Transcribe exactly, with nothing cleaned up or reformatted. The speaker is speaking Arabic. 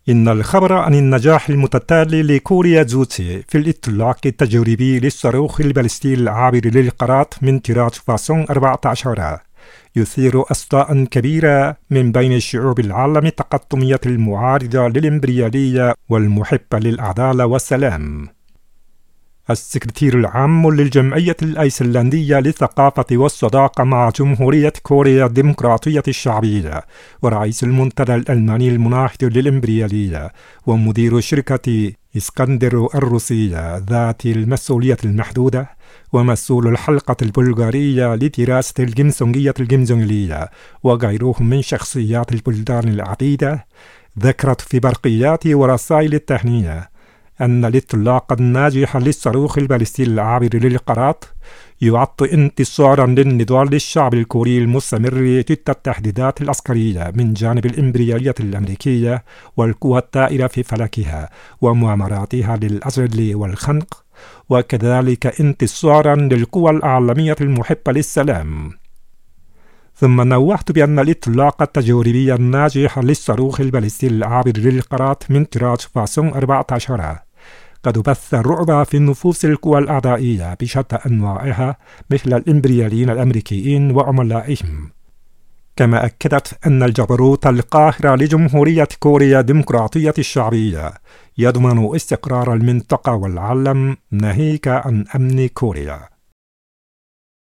إن الخبر عن النجاح المتتالي لكوريا جوتسي في الإطلاق التجريبي للصاروخ البالستي العابر للقارات من طراز فاسون أربعة عشر يثير أصداء كبيرة من بين الشعوب العالم التقطمية المعارضة للإمبريالية والمحبة للعدالة والسلام. السكرتير العام للجمعية الأيسلندية للثقافة والصداقة مع جمهورية كوريا الديمقراطية الشعبية ورئيس المنتدى الألماني المناهض للإمبريالية ومدير شركة إسكندر الروسية ذات المسؤولية المحدودة ومسؤول الحلقة البلغارية لدراسة الجمسونجية الجمزونجية وغيرهم من شخصيات البلدان العديدة ذكرت في برقيات ورسائل التهنئة أن الإطلاق الناجح للصاروخ البالستي العابر للقارات يعد انتصارا للنضال للشعب الكوري المستمر ضد التهديدات العسكرية من جانب الإمبريالية الأمريكية والقوى الطائرة في فلكها ومؤامراتها للأزل والخنق، وكذلك انتصارا للقوى العالمية المحبة للسلام. ثم نوهت بأن الإطلاق التجريبي الناجح للصاروخ البالستي العابر للقارات من طراز فاسون أربعة عشر قد بث الرعب في نفوس القوى الأعدائية بشتى أنواعها مثل الإمبرياليين الأمريكيين وعملائهم، كما أكدت أن الجبروت القاهر لجمهورية كوريا الديمقراطية الشعبية يضمن استقرار المنطقة والعالم ناهيك عن أمن كوريا.